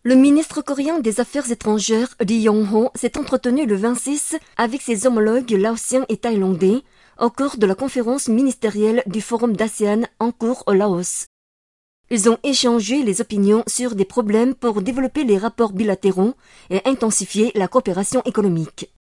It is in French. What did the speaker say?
Le ministre coréen des Affaires étrangères, Ri Yong-ho, s'est entretenu le 26 avec ses homologues laotiens et thaïlandais au cours de la conférence ministérielle du Forum d'ASEAN en cours au Laos. Ils ont échangé les opinions sur des problèmes pour développer les rapports bilatéraux et intensifier la coopération économique.